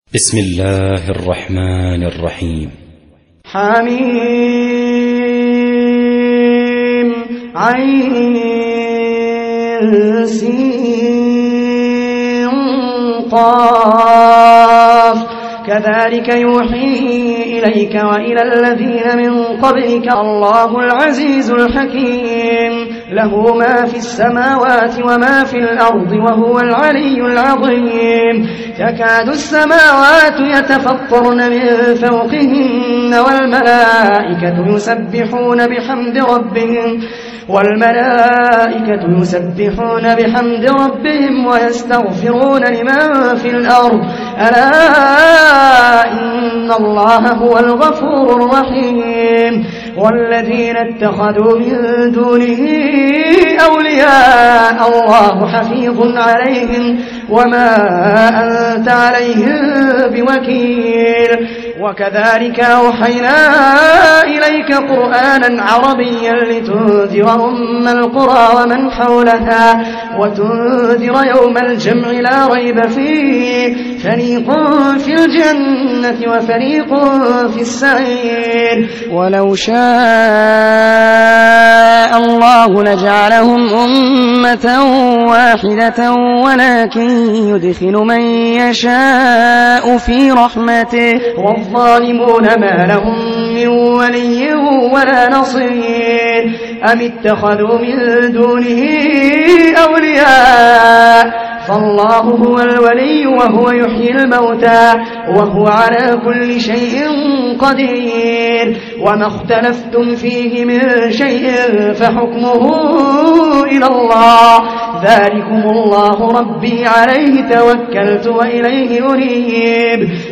بسم الله الرحمن الرحيم. حميم عين سين قاف كذلك يوحي إليك وإلى الذين من قبلك الله العزيز الحكيم له ما في السماوات وما في الأرض وهو العلي العظيم تكاد السماوات يتفطرن من فوقهن والملائكة يسبحون بحمد ربهم ويستغفرون لمن في الأرض ألا إن الله هو الغفور الرحيم والذين اتخذوا من دونه أولياء الله حفيظ عليهم وما أنت عليهم بوكيل وكذلك أوحينا إليك قرآنا عربيا لتنذر أم القرى ومن حولها وتنذر يوم الجمع لا ريب فيه فريق في الجنة وفريق في السعير ولو شاء الله لجعلهم أمة واحدة ولكن يدخل من يشاء في رحمته والظالمون ما لهم من ولي ولا نصير أم اتخذوا من دونه أولياء فالله هو الولي وهو يحيي الموتى وهو على كل شيء قدير وما اختلفتم فيه من شيء فحكمه إلى الله ذلكم الله ربي عليه توكلت وإليه أنيب